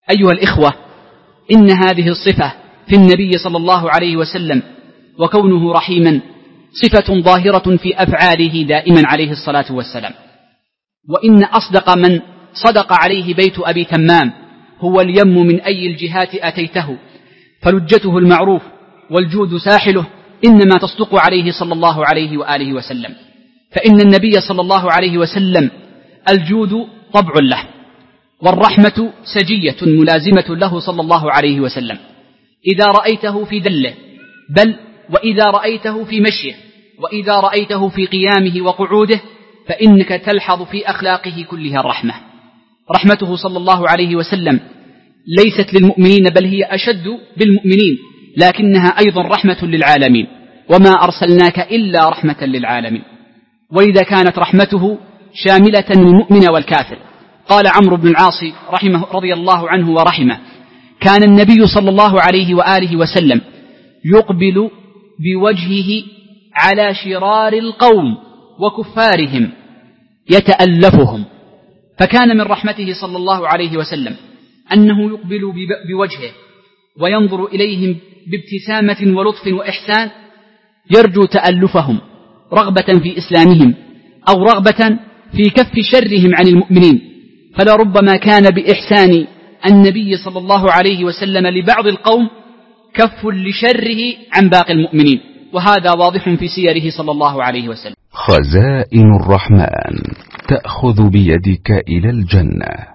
أيها الإخوة، إن هذه الصفة في النبي صلى الله عليه وسلم وكونه رحيما صفة ظاهرة في أفعاله دائما عليه الصلاة والسلام. وإن أصدق من صدق عليه بيت أبي تمام هو اليم من أي الجهات أتيته، فلجته المعروف والجود ساحله، إنما تصدق عليه صلى الله عليه وآله وسلم. فإن النبي صلى الله عليه وسلم الجود طبع له، والرحمة سجية ملازمة له صلى الله عليه وسلم، إذا رأيته في دله، بل وإذا رأيته في مشيه، وإذا رأيته في قيامه وقعوده، فإنك تلحظ في أخلاقه كلها الرحمة. رحمته صلى الله عليه وسلم ليست للمؤمنين بل هي أشد بالمؤمنين، لكنها أيضا رحمة للعالمين، وما أرسلناك إلا رحمة للعالمين. وإذا كانت رحمته شاملة للمؤمن والكافر، قال عمرو بن العاص رضي الله عنه ورحمه: كان النبي صلى الله عليه وآله وسلم يقبل بوجهه على شرار القوم وكفارهم يتألفهم. فكان من رحمته صلى الله عليه وسلم أنه يقبل بوجهه وينظر إليهم بابتسامة ولطف وإحسان، يرجو تألفهم رغبة في إسلامهم أو رغبة في كف شرهم عن المؤمنين. فلربما كان بإحسان النبي صلى الله عليه وسلم لبعض القوم كف لشره عن باقي المؤمنين، وهذا واضح في سيره صلى الله عليه وسلم. خزائن الرحمن تأخذ بيدك إلى الجنة.